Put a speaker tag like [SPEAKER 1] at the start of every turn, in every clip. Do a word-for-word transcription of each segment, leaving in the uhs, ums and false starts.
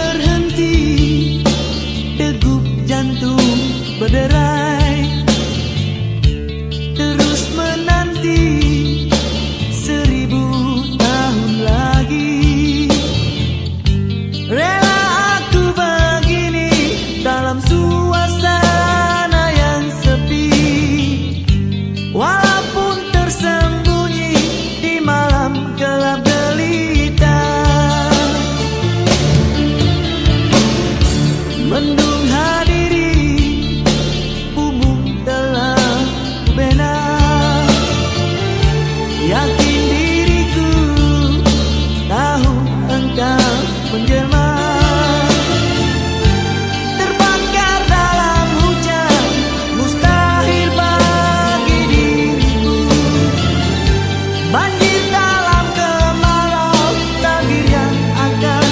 [SPEAKER 1] terhenti, degup jantung berderai, terus menanti seribu tahun lagi. Rela aku begini dalam suasana yang sepi, walaupun tersembunyi di malam gelap gelita. Mendung hadiri, umum telah benar. Yakin diriku, tahu engkau menjelma. Terbakar dalam hujan, mustahil bagi diriku. Banjir dalam kemarau, takdir yang akan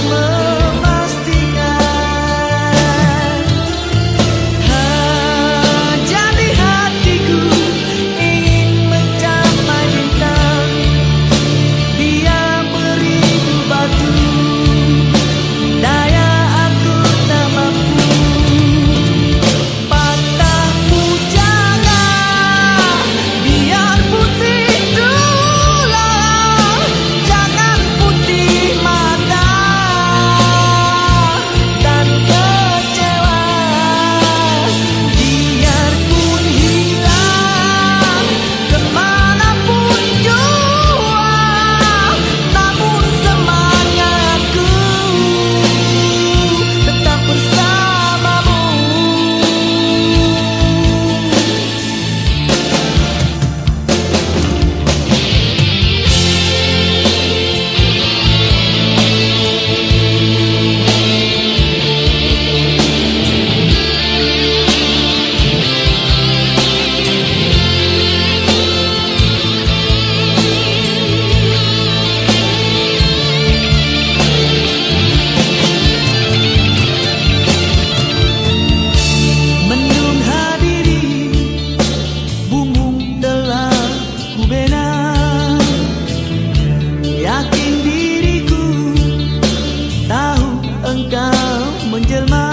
[SPEAKER 1] memastikan. Ha, jadi hatiku ingin mencapai bintang, dia beriku batu, daya aku tak mampu. Patahmu jangan, biar putih tulang, jangan putih mata dan kecewa. Biarpun hilang kemanapun jua, namun semangatku tetap bersamamu. Mendung hadiri, bumung telah kubena. Yakin diriku, tahu engkau menjelma.